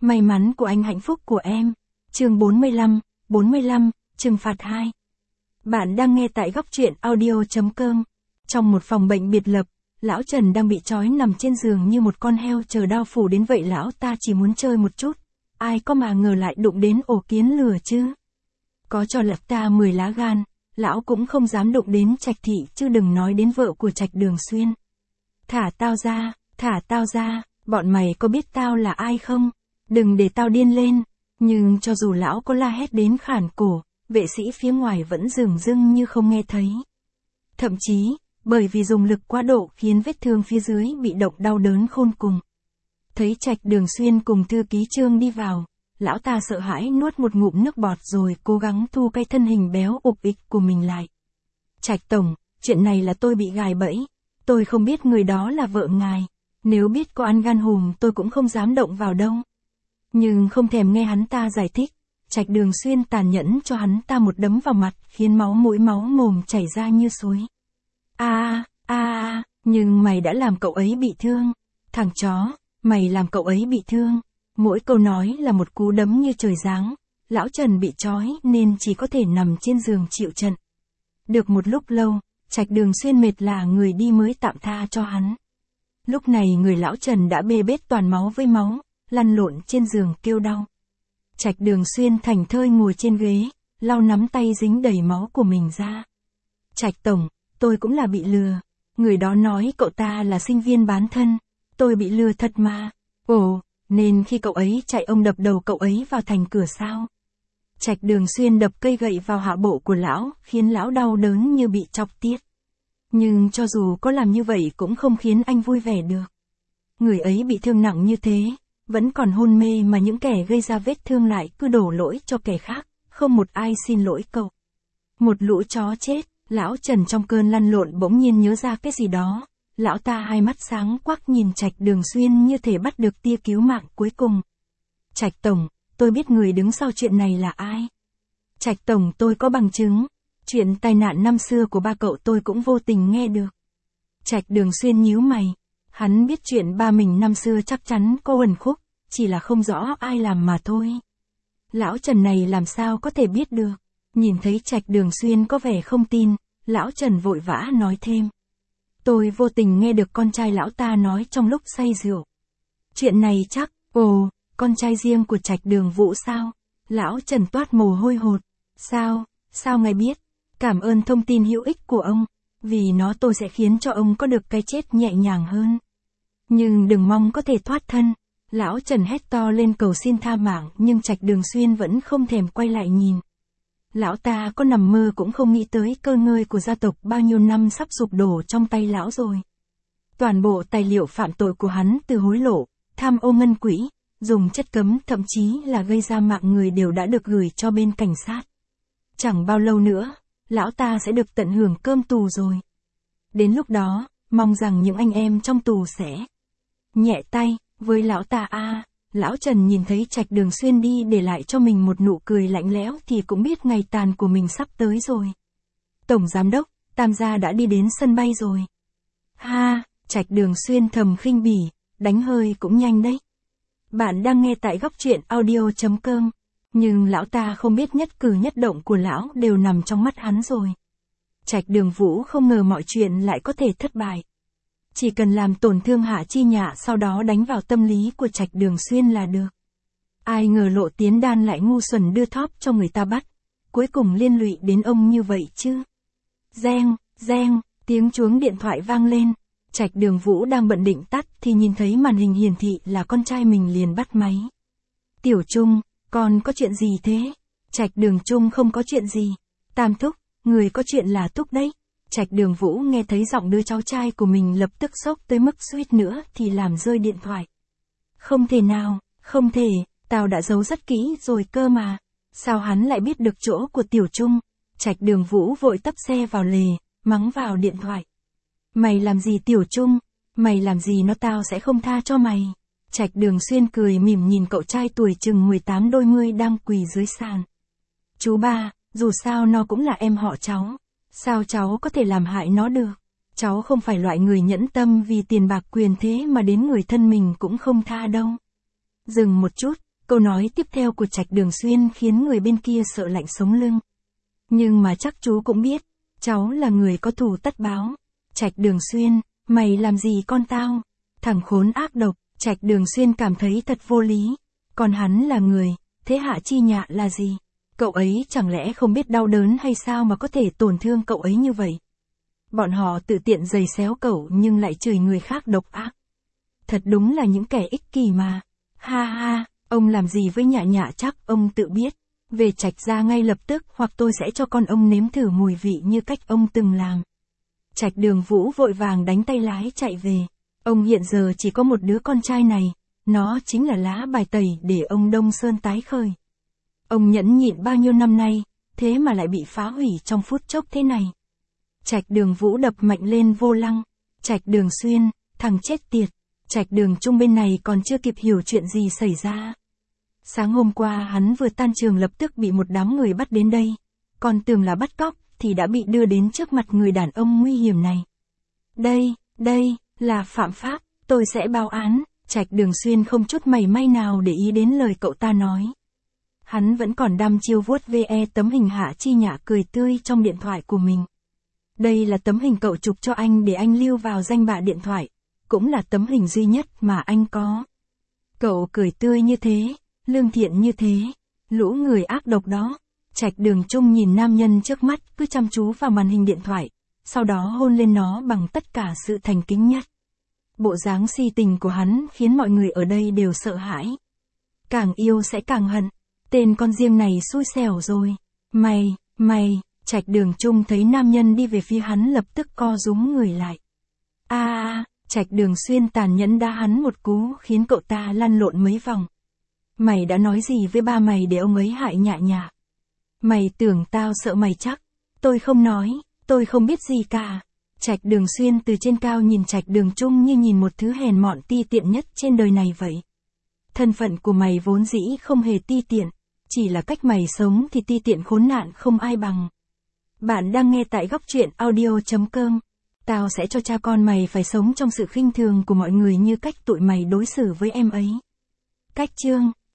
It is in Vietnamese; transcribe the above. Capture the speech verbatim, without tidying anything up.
May mắn của anh hạnh phúc của em. Chương bốn mươi lăm, bốn mươi lăm, trừng phạt hai. Bạn đang nghe tại góc truyện audio chấm com. Trong một phòng bệnh biệt lập, lão Trần đang bị trói nằm trên giường như một con heo chờ đao phủ đến vậy. Lão ta chỉ muốn chơi một chút, ai có mà ngờ lại đụng đến ổ kiến lừa chứ. Có cho lập ta mười lá gan, lão cũng không dám đụng đến Trạch Thị, chứ đừng nói đến vợ của Trạch Đường Xuyên. Thả tao ra, thả tao ra, bọn mày có biết tao là ai không? Đừng để tao điên lên. Nhưng cho dù lão có la hét đến khản cổ, vệ sĩ phía ngoài vẫn dửng dưng như không nghe thấy. Thậm chí, bởi vì dùng lực quá độ khiến vết thương phía dưới bị động đau đớn khôn cùng. Thấy Trạch Đường Xuyên cùng thư ký Trương đi vào, lão ta sợ hãi nuốt một ngụm nước bọt rồi cố gắng thu cái thân hình béo ục ịch của mình lại. Trạch tổng, chuyện này là tôi bị gài bẫy, tôi không biết người đó là vợ ngài, nếu biết có ăn gan hùm tôi cũng không dám động vào đâu. Nhưng không thèm nghe hắn ta giải thích, Trạch Đường Xuyên tàn nhẫn cho hắn ta một đấm vào mặt, khiến máu mũi máu mồm chảy ra như suối. A a a, nhưng mày đã làm cậu ấy bị thương. Thằng chó, mày làm cậu ấy bị thương. Mỗi câu nói là một cú đấm như trời giáng. Lão Trần bị trói nên chỉ có thể nằm trên giường chịu trận. Được một lúc lâu, Trạch Đường Xuyên mệt lả người đi mới tạm tha cho hắn. Lúc này người lão Trần đã bê bết toàn máu với máu, lăn lộn trên giường kêu đau. Trạch Đường Xuyên thảnh thơi ngồi trên ghế, lau nắm tay dính đầy máu của mình ra. Trạch tổng, tôi cũng là bị lừa. Người đó nói cậu ta là sinh viên bán thân. Tôi bị lừa thật mà. Ồ, nên khi cậu ấy chạy ông đập đầu cậu ấy vào thành cửa sao? Trạch Đường Xuyên đập cây gậy vào hạ bộ của lão, khiến lão đau đớn như bị chọc tiết. Nhưng cho dù có làm như vậy cũng không khiến anh vui vẻ được. Người ấy bị thương nặng như thế, vẫn còn hôn mê mà những kẻ gây ra vết thương lại cứ đổ lỗi cho kẻ khác, không một ai xin lỗi cậu. Một lũ chó chết. Lão Trần trong cơn lăn lộn bỗng nhiên nhớ ra cái gì đó. Lão ta hai mắt sáng quắc nhìn Trạch Đường Xuyên như thể bắt được tia cứu mạng cuối cùng. Trạch tổng, tôi biết người đứng sau chuyện này là ai. Trạch tổng, tôi có bằng chứng. Chuyện tai nạn năm xưa của ba cậu tôi cũng vô tình nghe được. Trạch Đường Xuyên nhíu mày. Hắn biết chuyện ba mình năm xưa chắc chắn có uẩn khúc, chỉ là không rõ ai làm mà thôi. Lão Trần này làm sao có thể biết được. Nhìn thấy Trạch Đường Xuyên có vẻ không tin, lão Trần vội vã nói thêm. Tôi vô tình nghe được con trai lão ta nói trong lúc say rượu. Chuyện này chắc, ồ, con trai riêng của Trạch Đường Vũ sao? Lão Trần toát mồ hôi hột. Sao, sao ngài biết? Cảm ơn thông tin hữu ích của ông, vì nó tôi sẽ khiến cho ông có được cái chết nhẹ nhàng hơn. Nhưng đừng mong có thể thoát thân. Lão Trần hét to lên cầu xin tha mạng, nhưng Trạch Đường Xuyên vẫn không thèm quay lại nhìn. Lão ta có nằm mơ cũng không nghĩ tới cơ ngơi của gia tộc bao nhiêu năm sắp sụp đổ trong tay lão rồi. Toàn bộ tài liệu phạm tội của hắn từ hối lộ, tham ô ngân quỹ, dùng chất cấm thậm chí là gây ra mạng người đều đã được gửi cho bên cảnh sát. Chẳng bao lâu nữa, lão ta sẽ được tận hưởng cơm tù rồi. Đến lúc đó, mong rằng những anh em trong tù sẽ nhẹ tay với lão ta. A. Lão Trần nhìn thấy Trạch Đường Xuyên đi để lại cho mình một nụ cười lạnh lẽo thì cũng biết ngày tàn của mình sắp tới rồi. Tổng Giám đốc, Tam gia đã đi đến sân bay rồi. Ha, Trạch Đường Xuyên thầm khinh bỉ, đánh hơi cũng nhanh đấy. Bạn đang nghe tại góc truyện audio chấm com. Nhưng lão ta không biết nhất cử nhất động của lão đều nằm trong mắt hắn rồi. Trạch Đường Vũ không ngờ mọi chuyện lại có thể thất bại. Chỉ cần làm tổn thương Hạ Chi Nhạ sau đó đánh vào tâm lý của Trạch Đường Xuyên là được. Ai ngờ Lộ Tiến Đan lại ngu xuẩn đưa thóp cho người ta bắt. Cuối cùng liên lụy đến ông như vậy chứ. Reng, reng, tiếng chuông điện thoại vang lên. Trạch Đường Vũ đang bận định tắt thì nhìn thấy màn hình hiển thị là con trai mình liền bắt máy. Tiểu Trung, con có chuyện gì thế? Trạch Đường Trung không có chuyện gì. Tam thúc, người có chuyện là Túc đấy. Trạch Đường Vũ nghe thấy giọng đứa cháu trai của mình lập tức sốc tới mức suýt nữa thì làm rơi điện thoại. Không thể nào, không thể, tao đã giấu rất kỹ rồi cơ mà. Sao hắn lại biết được chỗ của Tiểu Trung? Trạch Đường Vũ vội tấp xe vào lề, mắng vào điện thoại. Mày làm gì Tiểu Trung? Mày làm gì nó tao sẽ không tha cho mày. Trạch Đường Xuyên cười mỉm nhìn cậu trai tuổi chừng mười tám đôi mươi đang quỳ dưới sàn. Chú ba, dù sao nó cũng là em họ cháu. Sao cháu có thể làm hại nó được? Cháu không phải loại người nhẫn tâm vì tiền bạc quyền thế mà đến người thân mình cũng không tha đâu. Dừng một chút, Câu nói tiếp theo của Trạch Đường Xuyên khiến người bên kia sợ lạnh sống lưng. Nhưng mà chắc chú cũng biết, cháu là người có thù tất báo. Trạch Đường Xuyên, mày làm gì con tao? Thằng khốn ác độc. Trạch Đường Xuyên cảm thấy thật vô lý. Còn hắn là người, thế Hạ Chi Nhạ là gì? Cậu ấy chẳng lẽ không biết đau đớn hay sao mà có thể tổn thương cậu ấy như vậy? Bọn họ tự tiện giày xéo cậu nhưng lại chửi người khác độc ác. Thật đúng là những kẻ ích kỷ mà. Ha ha, ông làm gì với Nhạ Nhạ chắc ông tự biết. Về Trạch gia ngay lập tức hoặc tôi sẽ cho con ông nếm thử mùi vị như cách ông từng làm. Trạch Đường Vũ vội vàng đánh tay lái chạy về. Ông hiện giờ chỉ có một đứa con trai này, nó chính là lá bài tẩy để ông Đông Sơn tái khởi. Ông nhẫn nhịn bao nhiêu năm nay, thế mà lại bị phá hủy trong phút chốc thế này. Trạch Đường Vũ đập mạnh lên vô lăng. Trạch Đường Xuyên, thằng chết tiệt. Trạch Đường Trung bên này còn chưa kịp hiểu chuyện gì xảy ra. Sáng hôm qua hắn vừa tan trường lập tức bị một đám người bắt đến đây. Còn tưởng là bắt cóc, thì đã bị đưa đến trước mặt người đàn ông nguy hiểm này. Đây, đây, là phạm pháp, tôi sẽ báo án. Trạch Đường Xuyên không chút mảy may nào để ý đến lời cậu ta nói. Hắn vẫn còn đăm chiêu vuốt ve tấm hình Hạ Chi Nhạ cười tươi trong điện thoại của mình. Đây là tấm hình cậu chụp cho anh để anh lưu vào danh bạ điện thoại, cũng là tấm hình duy nhất mà anh có. Cậu cười tươi như thế, lương thiện như thế, lũ người ác độc đó. Trạch Đường Trung nhìn nam nhân trước mắt cứ chăm chú vào màn hình điện thoại, sau đó hôn lên nó bằng tất cả sự thành kính nhất. Bộ dáng si tình của hắn khiến mọi người ở đây đều sợ hãi. Càng yêu sẽ càng hận. Tên con riêng này xui xẻo rồi. Mày, mày, Trạch Đường Trung thấy nam nhân đi về phía hắn lập tức co rúm người lại. A a, Trạch Đường Xuyên tàn nhẫn đá hắn một cú khiến cậu ta lăn lộn mấy vòng. Mày đã nói gì với ba mày để ông ấy hại Nhạ Nhạ? Mày tưởng tao sợ mày chắc? Tôi không nói, tôi không biết gì cả. Trạch Đường Xuyên từ trên cao nhìn Trạch Đường Trung như nhìn một thứ hèn mọn ti tiện nhất trên đời này vậy. Thân phận của mày vốn dĩ không hề ti tiện, chỉ là cách mày sống thì ti tiện khốn nạn không ai bằng. Bạn đang nghe tại góc truyện audio chấm com. Tao sẽ cho cha con mày phải sống trong sự khinh thường của mọi người như cách tụi mày đối xử với em ấy. Cách chương